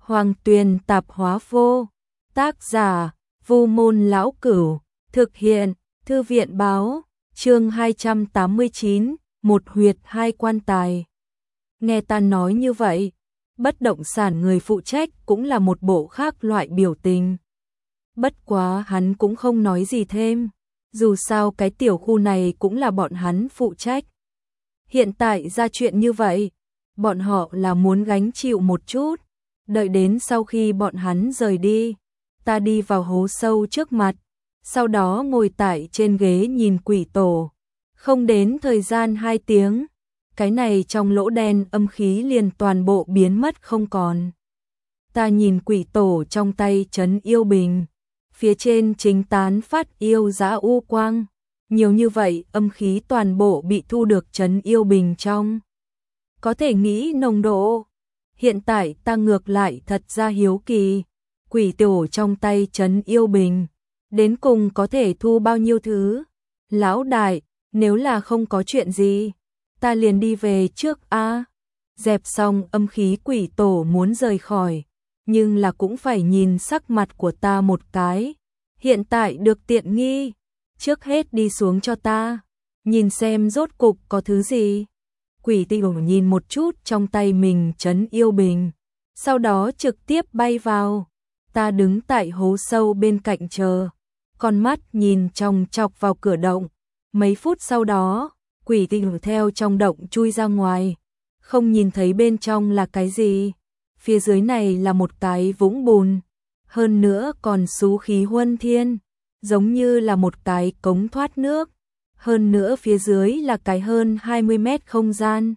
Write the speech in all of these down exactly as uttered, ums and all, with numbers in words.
Hoàng Tuyền Tạp Hóa Vô. Tác giả: Vu Môn Lão Cửu. Thực hiện: Thư viện Báo. Chương hai trăm tám mươi chín, một huyệt hai quan tài. Nghe ta nói như vậy, bất động sản người phụ trách cũng là một bộ khác loại biểu tình. Bất quá hắn cũng không nói gì thêm, dù sao cái tiểu khu này cũng là bọn hắn phụ trách. Hiện tại ra chuyện như vậy, bọn họ là muốn gánh chịu một chút, đợi đến sau khi bọn hắn rời đi, ta đi vào hố sâu trước mặt, sau đó ngồi tại trên ghế nhìn quỷ tổ. Không đến thời gian hai tiếng, cái này trong lỗ đen âm khí liền toàn bộ biến mất không còn. Ta nhìn quỷ tổ trong tay trấn yêu bình, phía trên chính tán phát yêu dã u quang, nhiều như vậy âm khí toàn bộ bị thu được trấn yêu bình trong. Có thể nghĩ nồng độ. Hiện tại ta ngược lại thật ra hiếu kỳ, quỷ tổ trong tay trấn yêu bình, đến cùng có thể thu bao nhiêu thứ. Lão đại, nếu là không có chuyện gì, ta liền đi về trước a. Dẹp xong âm khí quỷ tổ muốn rời khỏi, nhưng là cũng phải nhìn sắc mặt của ta một cái. Hiện tại được tiện nghi, trước hết đi xuống cho ta, nhìn xem rốt cục có thứ gì. Quỷ tổ nhìn một chút trong tay mình trấn yêu bình, sau đó trực tiếp bay vào. Ta đứng tại hố sâu bên cạnh chờ, con mắt nhìn chòng chọc vào cửa động. Mấy phút sau đó, quỷ tổ theo trong động chui ra ngoài, không nhìn thấy bên trong là cái gì. Phía dưới này là một cái vũng bùn, hơn nữa còn xú khí huân thiên, giống như là một cái cống thoát nước. Hơn nữa phía dưới là cái hơn hai mươi mét không gian.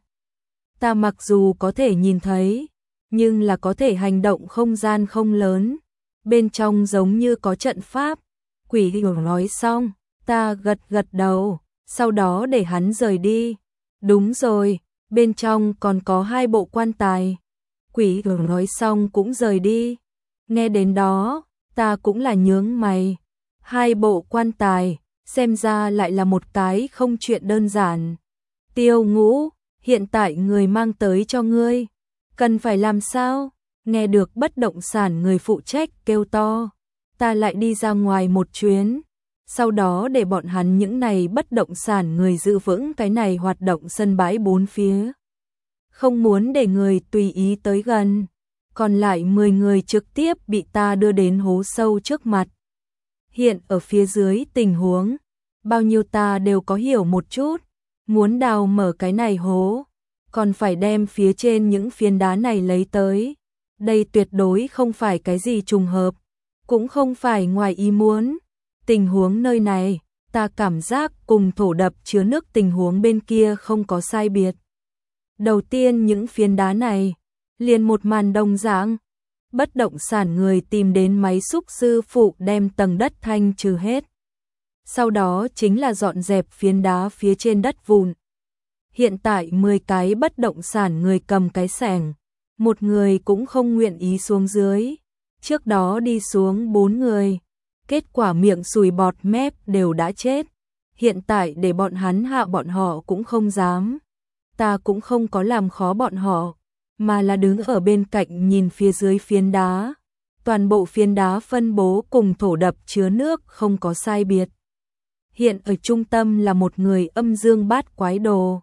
Ta mặc dù có thể nhìn thấy, nhưng là có thể hành động không gian không lớn. Bên trong giống như có trận pháp. Quỷ tổ nói xong, ta gật gật đầu, sau đó để hắn rời đi. Đúng rồi, bên trong còn có hai bộ quan tài. Quỷ tổ nói xong cũng rời đi. Nghe đến đó, ta cũng là nhướng mày. Hai bộ quan tài, xem ra lại là một cái không chuyện đơn giản. Tiêu Ngũ, hiện tại người mang tới cho ngươi, cần phải làm sao? Nghe được bất động sản người phụ trách kêu to, ta lại đi ra ngoài một chuyến, sau đó để bọn hắn những này bất động sản người giữ vững cái này hoạt động sân bãi bốn phía. Không muốn để người tùy ý tới gần, còn lại mười người trực tiếp bị ta đưa đến hố sâu trước mặt. Hiện ở phía dưới tình huống, bao nhiêu ta đều có hiểu một chút, muốn đào mở cái này hố, còn phải đem phía trên những phiến đá này lấy tới. Đây tuyệt đối không phải cái gì trùng hợp, cũng không phải ngoài ý muốn. Tình huống nơi này, ta cảm giác cùng thổ đập chứa nước tình huống bên kia không có sai biệt. Đầu tiên những phiến đá này, liền một màn đồng dạng. Bất động sản người tìm đến máy xúc sư phụ đem tầng đất thanh trừ hết. Sau đó chính là dọn dẹp phiến đá phía trên đất vụn. Hiện tại mười cái bất động sản người cầm cái xẻng, một người cũng không nguyện ý xuống dưới. Trước đó đi xuống bốn người, kết quả miệng sùi bọt mép đều đã chết. Hiện tại để bọn hắn hạ bọn họ cũng không dám. Ta cũng không có làm khó bọn họ, mà là đứng ở bên cạnh nhìn phía dưới phiến đá. Toàn bộ phiến đá phân bố cùng thổ đập chứa nước không có sai biệt. Hiện ở trung tâm là một người âm dương bát quái đồ.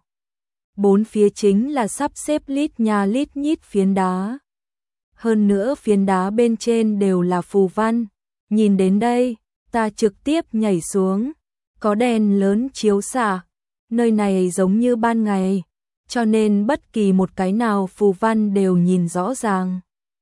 Bốn phía chính là sắp xếp lít nha lít nhít phiến đá. Hơn nữa phiến đá bên trên đều là phù văn. Nhìn đến đây, ta trực tiếp nhảy xuống. Có đèn lớn chiếu xạ, nơi này giống như ban ngày, cho nên bất kỳ một cái nào phù văn đều nhìn rõ ràng.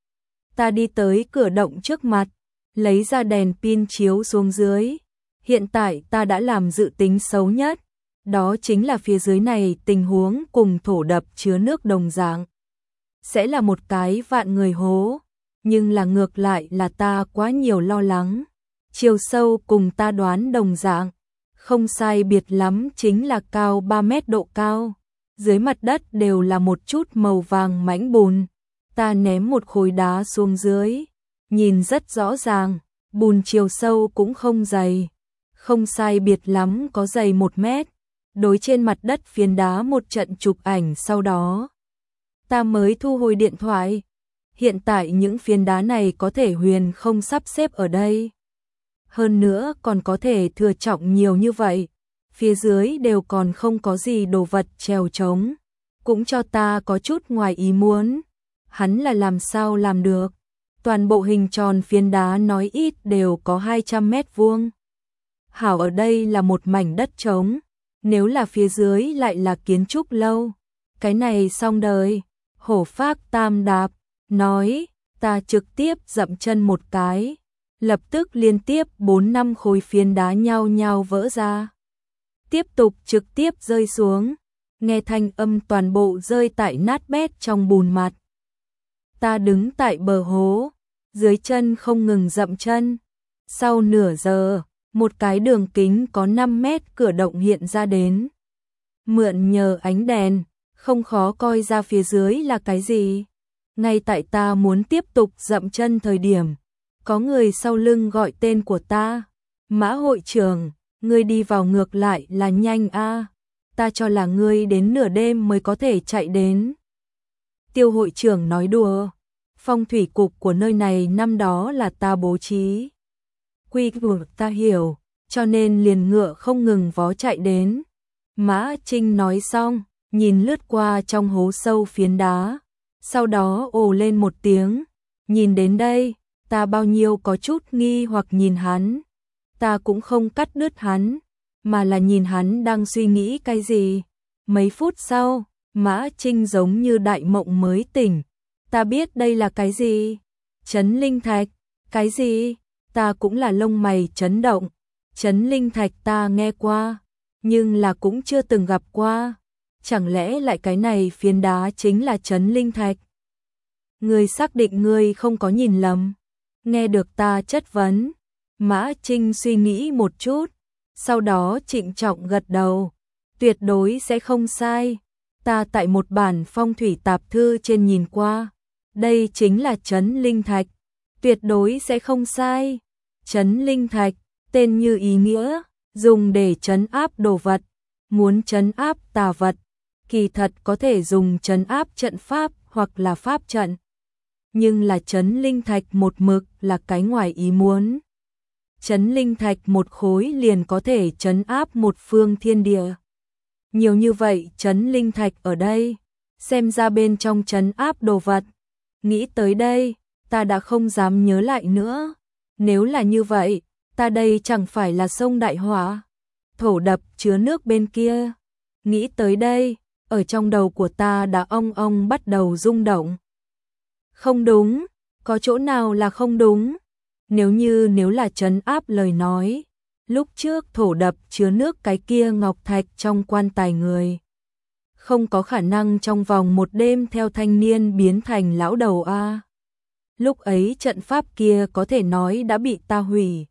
Ta đi tới cửa động trước mặt, lấy ra đèn pin chiếu xuống dưới. Hiện tại ta đã làm dự tính xấu nhất, đó chính là phía dưới này tình huống cùng thổ đập chứa nước đồng dạng. Sẽ là một cái vạn người hố, nhưng là ngược lại là ta quá nhiều lo lắng. Chiều sâu cùng ta đoán đồng dạng, không sai biệt lắm chính là cao ba mét độ cao. Dưới mặt đất đều là một chút màu vàng mảnh bùn. Ta ném một khối đá xuống dưới, nhìn rất rõ ràng, bùn chiều sâu cũng không dày, không sai biệt lắm có dày một mét. Đối trên mặt đất phiến đá một trận chụp ảnh sau đó, ta mới thu hồi điện thoại. Hiện tại những phiến đá này có thể huyền không sắp xếp ở đây. Hơn nữa còn có thể thừa trọng nhiều như vậy. Phía dưới đều còn không có gì đồ vật trèo trống. Cũng cho ta có chút ngoài ý muốn. Hắn là làm sao làm được? Toàn bộ hình tròn phiến đá nói ít đều có hai trăm mét vuông. Hảo ở đây là một mảnh đất trống. Nếu là phía dưới lại là kiến trúc lâu. Cái này xong đời. Hổ Phác tam đạp. Nói, ta trực tiếp dậm chân một cái. Lập tức liên tiếp bốn năm khối phiến đá nhao nhao vỡ ra. Tiếp tục trực tiếp rơi xuống. Nghe thanh âm toàn bộ rơi tại nát bét trong bùn mặt. Ta đứng tại bờ hố. Dưới chân không ngừng dậm chân. Sau nửa giờ, một cái đường kính có năm mét cửa động hiện ra đến. Mượn nhờ ánh đèn, không khó coi ra phía dưới là cái gì. Ngay tại ta muốn tiếp tục dậm chân thời điểm, có người sau lưng gọi tên của ta. Mã hội trưởng, ngươi đi vào ngược lại là nhanh a. Ta cho là ngươi đến nửa đêm mới có thể chạy đến. Tiêu hội trưởng nói đùa. Phong thủy cục của nơi này năm đó là ta bố trí. Quy củ ta hiểu, cho nên liền ngựa không ngừng vó chạy đến. Mã Trinh nói xong, nhìn lướt qua trong hố sâu phiến đá. Sau đó ồ lên một tiếng. Nhìn đến đây, ta bao nhiêu có chút nghi hoặc nhìn hắn. Ta cũng không cắt đứt hắn, mà là nhìn hắn đang suy nghĩ cái gì. Mấy phút sau, Mã Trinh giống như đại mộng mới tỉnh. Ta biết đây là cái gì? Chấn linh thạch. Cái gì? Ta cũng là lông mày chấn động. Chấn linh thạch ta nghe qua, nhưng là cũng chưa từng gặp qua. Chẳng lẽ lại cái này phiến đá chính là chấn linh thạch? Ngươi xác định ngươi không có nhìn lầm? Nghe được ta chất vấn, Mã Trinh suy nghĩ một chút, sau đó trịnh trọng gật đầu. Tuyệt đối sẽ không sai. Ta tại một bản phong thủy tạp thư trên nhìn qua. Đây chính là chấn linh thạch. Tuyệt đối sẽ không sai. Chấn linh thạch, tên như ý nghĩa, dùng để trấn áp đồ vật. Muốn trấn áp tà vật, kỳ thật có thể dùng trấn áp trận pháp hoặc là pháp trận. Nhưng là chấn linh thạch một mực là cái ngoài ý muốn. Chấn linh thạch một khối liền có thể trấn áp một phương thiên địa. Nhiều như vậy chấn linh thạch ở đây, xem ra bên trong trấn áp đồ vật. Nghĩ tới đây, ta đã không dám nhớ lại nữa. Nếu là như vậy, ta đây chẳng phải là sông đại hỏa, thổ đập chứa nước bên kia. Nghĩ tới đây, ở trong đầu của ta đã ong ong bắt đầu rung động. Không đúng, có chỗ nào là không đúng? Nếu như nếu là trấn áp lời nói, lúc trước thổ đập chứa nước cái kia ngọc thạch trong quan tài người, không có khả năng trong vòng một đêm theo thanh niên biến thành lão đầu a. Lúc ấy trận pháp kia có thể nói đã bị ta hủy.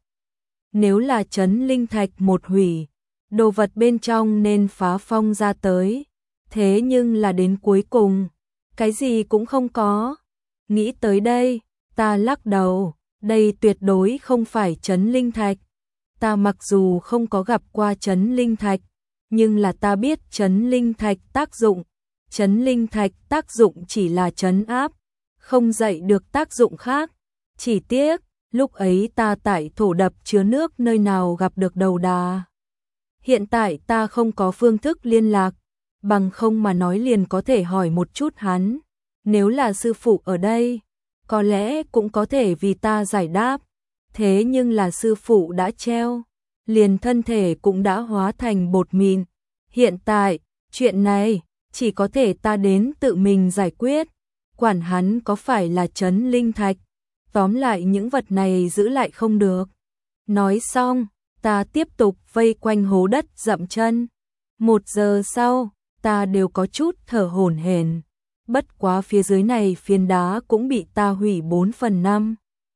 Nếu là chấn linh thạch một hủy, đồ vật bên trong nên phá phong ra tới. Thế nhưng là đến cuối cùng, cái gì cũng không có. Nghĩ tới đây, ta lắc đầu, đây tuyệt đối không phải chấn linh thạch. Ta mặc dù không có gặp qua chấn linh thạch, nhưng là ta biết chấn linh thạch tác dụng. Chấn linh thạch tác dụng chỉ là trấn áp, không dạy được tác dụng khác. Chỉ tiếc, lúc ấy ta tại thổ đập chứa nước nơi nào gặp được đầu đà. Hiện tại ta không có phương thức liên lạc, bằng không mà nói liền có thể hỏi một chút hắn. Nếu là sư phụ ở đây, có lẽ cũng có thể vì ta giải đáp. Thế nhưng là sư phụ đã treo, liền thân thể cũng đã hóa thành bột mịn. Hiện tại, chuyện này chỉ có thể ta đến tự mình giải quyết. Quản hắn có phải là chấn linh thạch, tóm lại những vật này giữ lại không được. Nói xong, ta tiếp tục vây quanh hố đất dậm chân. Một giờ sau, ta đều có chút thở hổn hển. Bất quá phía dưới này phiến đá cũng bị ta hủy bốn phần năm.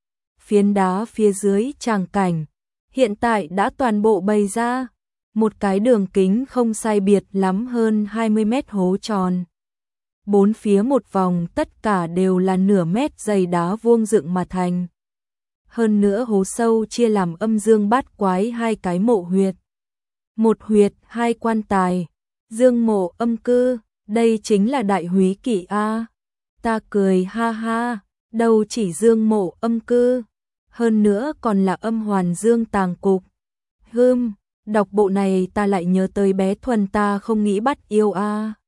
Phiến đá phía dưới tràng cảnh, hiện tại đã toàn bộ bày ra. Một cái đường kính không sai biệt lắm hơn hai mươi mét hố tròn. Bốn phía một vòng tất cả đều là nửa mét dày đá vuông dựng mà thành. Hơn nữa hố sâu chia làm âm dương bát quái hai cái mộ huyệt. Một huyệt hai quan tài, dương mộ âm cư, đây chính là đại húy kỷ A. Ta cười ha ha, đâu chỉ dương mộ âm cư, hơn nữa còn là âm hoàn dương tàng cục. Hừm, đọc bộ này ta lại nhớ tới bé Thuần ta không nghĩ bắt yêu a.